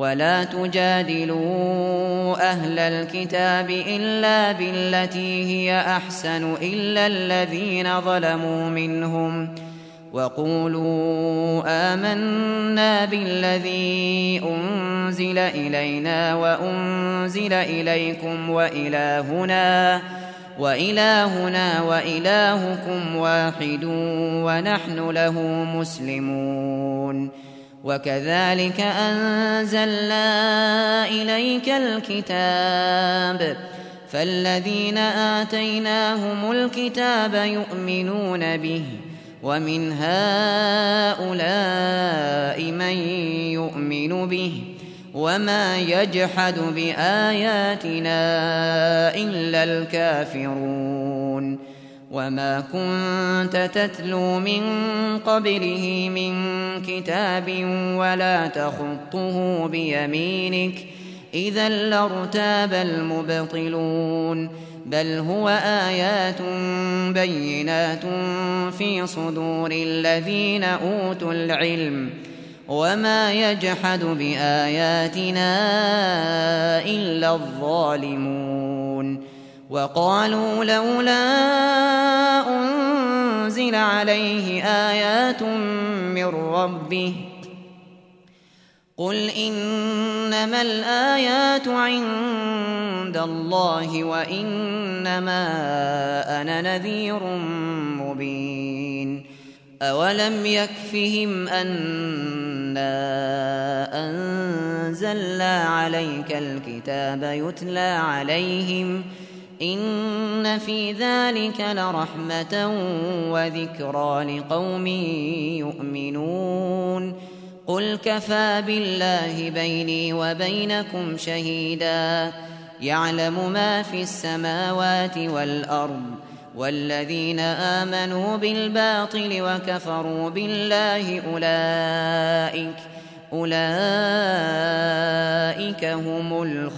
ولا تجادلوا أهل الكتاب إلا بالتي هي أحسن إلا الذين ظلموا منهم وقولوا آمنا بالذي أنزل إلينا وأنزل إليكم وإلهنا وإلهكم واحد ونحن له مسلمون. وكذلك أنزلنا إليك الكتاب فالذين آتيناهم الكتاب يؤمنون به ومن هؤلاء من يؤمن به وما يجحد بآياتنا إلا الكافرون. وما كنت تتلو من قبله من كتاب ولا تخطه بيمينك إذا لارتاب المبطلون بل هو آيات بينات في صدور الذين أوتوا العلم وما يجحد بآياتنا إلا الظالمون. وقالوا لولا أنزل عليه آيات من ربه قل إنما الآيات عند الله وإنما أنا نذير مبين. أولم يكفهم أنا أنزلنا عليك الكتاب يتلى عليهم إن في ذلك لرحمة وذكرى لقوم يؤمنون. قل كفى بالله بيني وبينكم شهيدا يعلم ما في السماوات والأرض والذين آمنوا بالباطل وكفروا بالله أولئك هم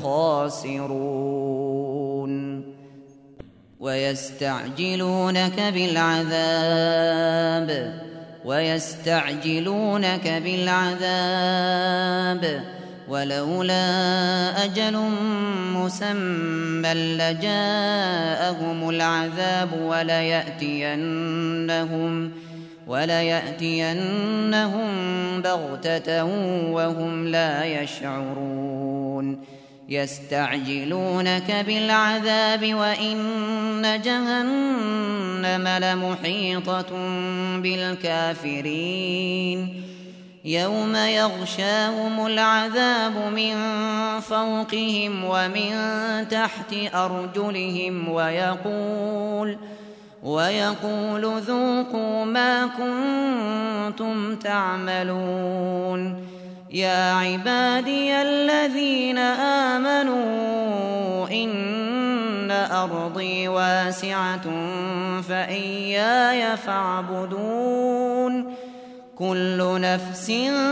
الخاسرون. ويستعجلونك بالعذاب ولولا أجل مسمى لجاءهم العذاب وليأتينهم بغتة وهم لا يشعرون. يستعجلونك بالعذاب وإن جهنم لمحيطة بالكافرين يوم يغشاهم العذاب من فوقهم ومن تحت أرجلهم ويقول ذوقوا ما كنتم تعملون. يا عبادي الذين آمنوا إن أرضي واسعة فإياي فاعبدون. كل نفس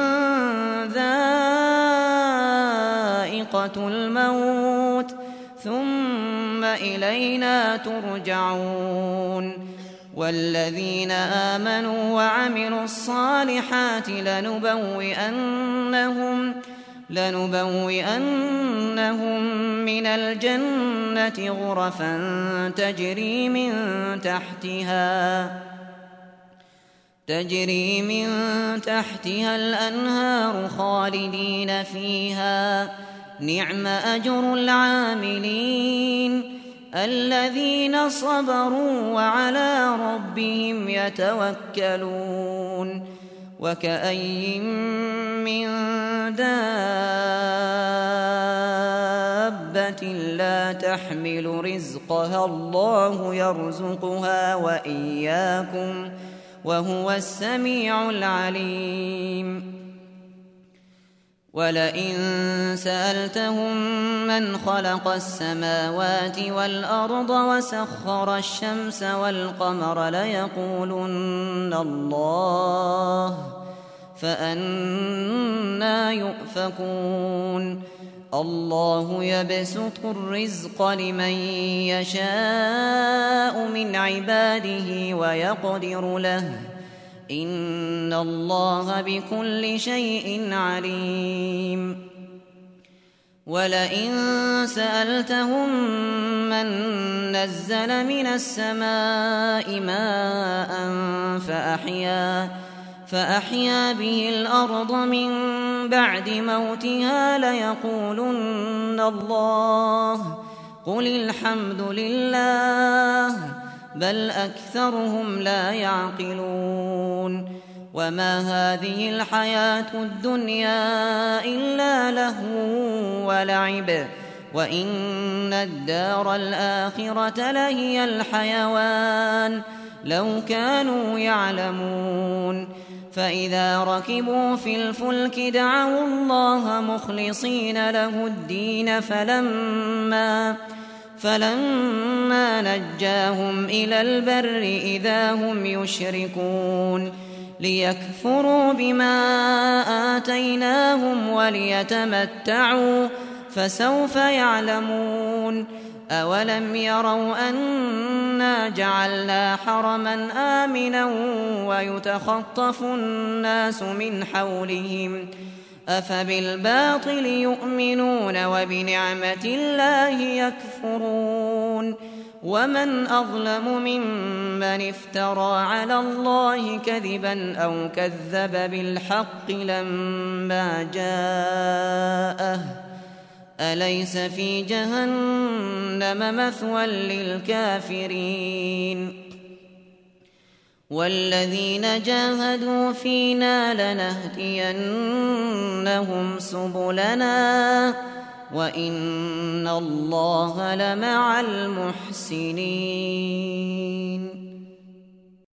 ذائقة الموت ثم إلينا ترجعون. والذين آمنوا وعملوا الصالحات لنبوئنهم من الجنة غرفا تجري من تحتها الأنهار خالدين فيها نعم أجر العاملين الذين صبروا وعلى ربهم يتوكلون. وكأي من دابة لا تحمل رزقها الله يرزقها وإياكم وهو السميع العليم. ولئن سألتهم من خلق السماوات والأرض وسخر الشمس والقمر ليقولن الله فأنى يؤفكون. الله يبسط الرزق لمن يشاء من عباده ويقدر له إن الله بكل شيء عليم. ولئن سألتهم من نزل من السماء ماء فأحيا به الأرض من بعد موتها ليقولن الله قل الحمد لله بل أكثرهم لا يعقلون وما هذه الحياة الدنيا إلا لهو ولعب وإن الدار الآخرة لهي الحيوان لو كانوا يعلمون فإذا ركبوا في الفلك دعوا الله مخلصين له الدين فلما نجاهم إلى البر إذا هم يشركون ليكفروا بما آتيناهم وليتمتعوا فسوف يعلمون أولم يروا أنا جعلنا حرما آمنا ويتخطف الناس من حولهم أفبالباطل يؤمنون وبنعمة الله يكفرون ومن أظلم ممن افترى على الله كذبا أو كذب بالحق لما جاءه أليس في جهنم مثوى للكافرين والذين جاهدوا فينا لنهدينهم سبلنا وإن الله لمع المحسنين